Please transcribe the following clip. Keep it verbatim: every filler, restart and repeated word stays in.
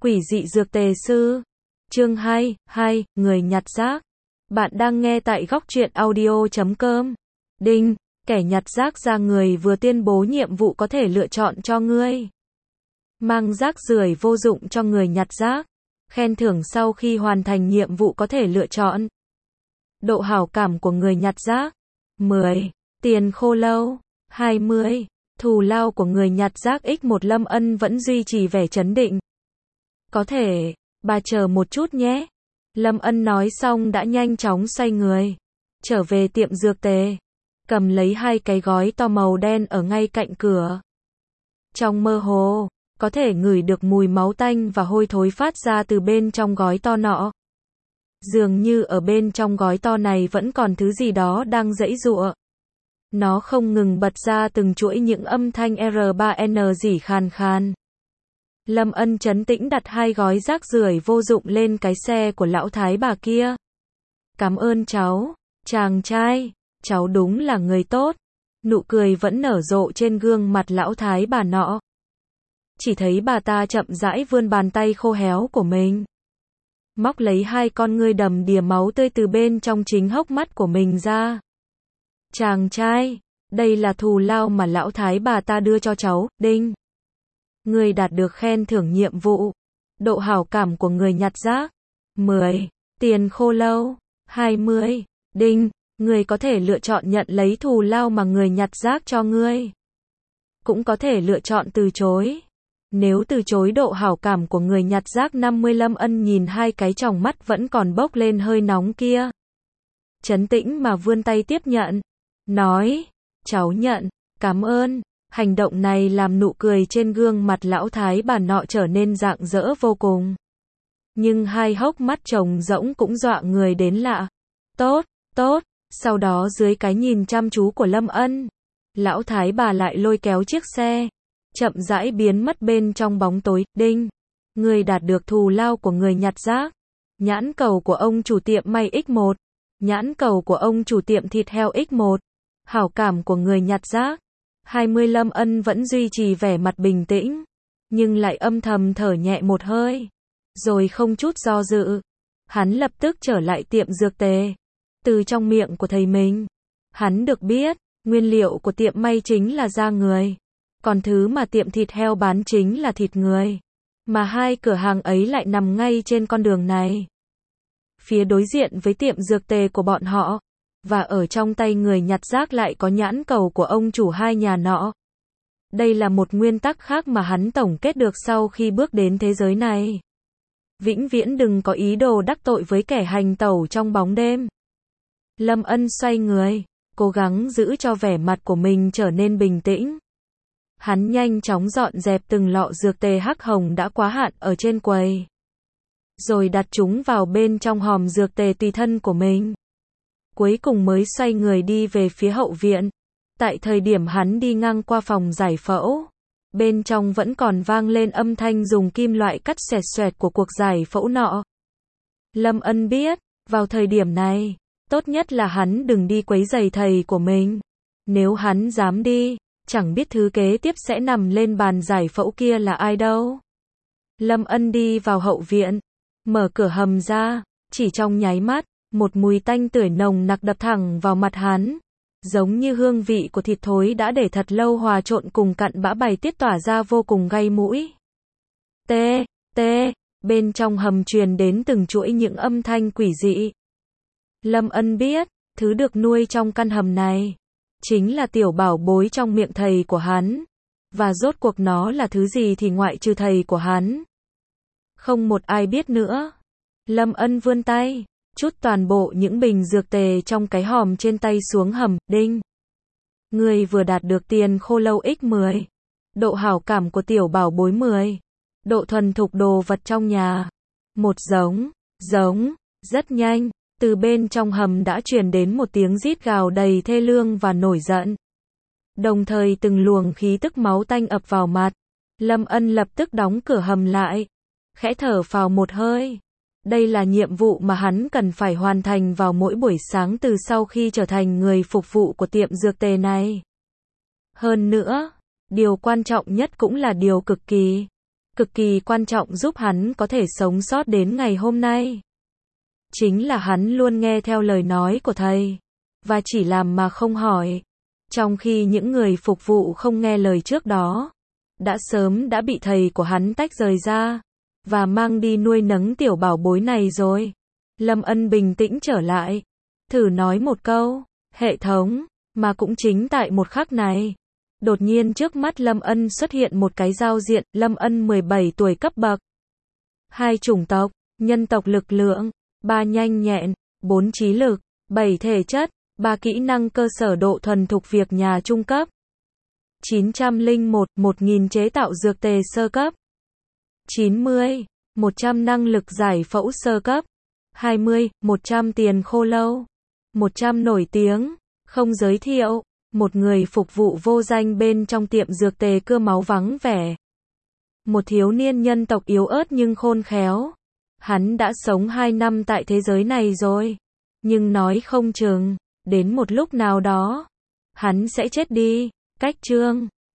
Quỷ dị dược tề sư. Chương hai, hai, người nhặt rác. Bạn đang nghe tại góc truyện audio chấm com. Đinh, kẻ nhặt rác ra người vừa tuyên bố nhiệm vụ có thể lựa chọn cho ngươi. Mang rác rưởi vô dụng cho người nhặt rác. Khen thưởng sau khi hoàn thành nhiệm vụ có thể lựa chọn. Độ hảo cảm của người nhặt rác. mười. Tiền khô lâu. hai mươi. Thù lao của người nhặt rác x một. Lâm Ân vẫn duy trì vẻ trấn định. Có thể, bà chờ một chút nhé. Lâm Ân nói xong đã nhanh chóng xoay người. Trở về tiệm dược tề. Cầm lấy hai cái gói to màu đen ở ngay cạnh cửa. Trong mơ hồ, có thể ngửi được mùi máu tanh và hôi thối phát ra từ bên trong gói to nọ. Dường như ở bên trong gói to này vẫn còn thứ gì đó đang giãy giụa. Nó không ngừng bật ra từng chuỗi những âm thanh R ba N rỉ khàn khàn. Lâm Ân trấn tĩnh đặt hai gói rác rưởi vô dụng lên cái xe của lão thái bà kia. Cảm ơn cháu, chàng trai, cháu đúng là người tốt. Nụ cười vẫn nở rộ trên gương mặt lão thái bà nọ. Chỉ thấy bà ta chậm rãi vươn bàn tay khô héo của mình. Móc lấy hai con ngươi đầm đìa máu tươi từ bên trong chính hốc mắt của mình ra. Chàng trai, đây là thù lao mà lão thái bà ta đưa cho cháu, đinh. Người đạt được khen thưởng nhiệm vụ. Độ hảo cảm của người nhặt rác. mười. Tiền khô lâu. hai mươi. Đinh, người có thể lựa chọn nhận lấy thù lao mà người nhặt rác cho ngươi. Cũng có thể lựa chọn từ chối. Nếu từ chối độ hảo cảm của người nhặt rác năm mươi. Lâm Ân nhìn hai cái tròng mắt vẫn còn bốc lên hơi nóng kia. Trấn tĩnh mà vươn tay tiếp nhận. Nói, cháu nhận, cảm ơn. Hành động này làm nụ cười trên gương mặt lão thái bà nọ trở nên rạng rỡ vô cùng. Nhưng hai hốc mắt trống rỗng cũng dọa người đến lạ. Tốt, tốt. Sau đó dưới cái nhìn chăm chú của Lâm Ân, lão thái bà lại lôi kéo chiếc xe, chậm rãi biến mất bên trong bóng tối. Đinh, người đạt được thù lao của người nhặt rác. Nhãn cầu của ông chủ tiệm may x một. Nhãn cầu của ông chủ tiệm thịt heo x một. Hảo cảm của người nhặt rác. hai mươi. Lâm Ân vẫn duy trì vẻ mặt bình tĩnh, nhưng lại âm thầm thở nhẹ một hơi. Rồi không chút do dự, hắn lập tức trở lại tiệm dược tề. Từ trong miệng của thầy mình, hắn được biết, nguyên liệu của tiệm may chính là da người. Còn thứ mà tiệm thịt heo bán chính là thịt người. Mà hai cửa hàng ấy lại nằm ngay trên con đường này. Phía đối diện với tiệm dược tề của bọn họ. Và ở trong tay người nhặt rác lại có nhãn cầu của ông chủ hai nhà nọ. Đây là một nguyên tắc khác mà hắn tổng kết được sau khi bước đến thế giới này. Vĩnh viễn đừng có ý đồ đắc tội với kẻ hành tẩu trong bóng đêm. Lâm Ân xoay người, cố gắng giữ cho vẻ mặt của mình trở nên bình tĩnh. Hắn nhanh chóng dọn dẹp từng lọ dược tề hắc hồng đã quá hạn ở trên quầy. Rồi đặt chúng vào bên trong hòm dược tề tùy thân của mình. Cuối cùng mới xoay người đi về phía hậu viện. Tại thời điểm hắn đi ngang qua phòng giải phẫu, bên trong vẫn còn vang lên âm thanh dùng kim loại cắt xoẹt xoẹt của cuộc giải phẫu nọ. Lâm Ân biết, vào thời điểm này, tốt nhất là hắn đừng đi quấy rầy thầy của mình. Nếu hắn dám đi, chẳng biết thứ kế tiếp sẽ nằm lên bàn giải phẫu kia là ai đâu. Lâm Ân đi vào hậu viện, mở cửa hầm ra, chỉ trong nháy mắt, một mùi tanh tưởi nồng nặc đập thẳng vào mặt hắn. Giống như hương vị của thịt thối đã để thật lâu hòa trộn cùng cặn bã bài tiết tỏa ra vô cùng gay mũi. Tê, tê, bên trong hầm truyền đến từng chuỗi những âm thanh quỷ dị. Lâm Ân biết, thứ được nuôi trong căn hầm này, chính là tiểu bảo bối trong miệng thầy của hắn. Và rốt cuộc nó là thứ gì thì ngoại trừ thầy của hắn, không một ai biết nữa. Lâm Ân vươn tay, chút toàn bộ những bình dược tề trong cái hòm trên tay xuống hầm. Đinh, người vừa đạt được tiền khô lâu x mười. Độ hảo cảm của tiểu bảo bối mười. Độ thuần thục đồ vật trong nhà. Một. Giống, giống, rất nhanh, từ bên trong hầm đã truyền đến một tiếng rít gào đầy thê lương và nổi giận. Đồng thời từng luồng khí tức máu tanh ập vào mặt. Lâm Ân lập tức đóng cửa hầm lại, khẽ thở phào một hơi. Đây là nhiệm vụ mà hắn cần phải hoàn thành vào mỗi buổi sáng từ sau khi trở thành người phục vụ của tiệm dược tề này. Hơn nữa, điều quan trọng nhất cũng là điều cực kỳ cực kỳ quan trọng giúp hắn có thể sống sót đến ngày hôm nay. Chính là hắn luôn nghe theo lời nói của thầy, và chỉ làm mà không hỏi. Trong khi những người phục vụ không nghe lời trước đó, đã sớm đã bị thầy của hắn tách rời ra, và mang đi nuôi nấng tiểu bảo bối này rồi. Lâm Ân bình tĩnh trở lại, thử nói một câu, hệ thống, mà cũng chính tại một khắc này. Đột nhiên trước mắt Lâm Ân xuất hiện một cái giao diện, Lâm Ân mười bảy tuổi cấp bậc. hai chủng tộc, nhân tộc lực lượng, ba nhanh nhẹn, bốn trí lực, bảy thể chất, ba kỹ năng cơ sở độ thuần thục việc nhà trung cấp. chín trăm lẻ một, một nghìn chế tạo dược tề sơ cấp. chín mươi, một trăm năng lực giải phẫu sơ cấp. hai mươi, một trăm tiền khô lâu. một trăm nổi tiếng, không giới thiệu, một người phục vụ vô danh bên trong tiệm dược tề cưa máu vắng vẻ. Một thiếu niên nhân tộc yếu ớt nhưng khôn khéo. Hắn đã sống hai năm tại thế giới này rồi, nhưng nói không chừng, đến một lúc nào đó, hắn sẽ chết đi. Cách chương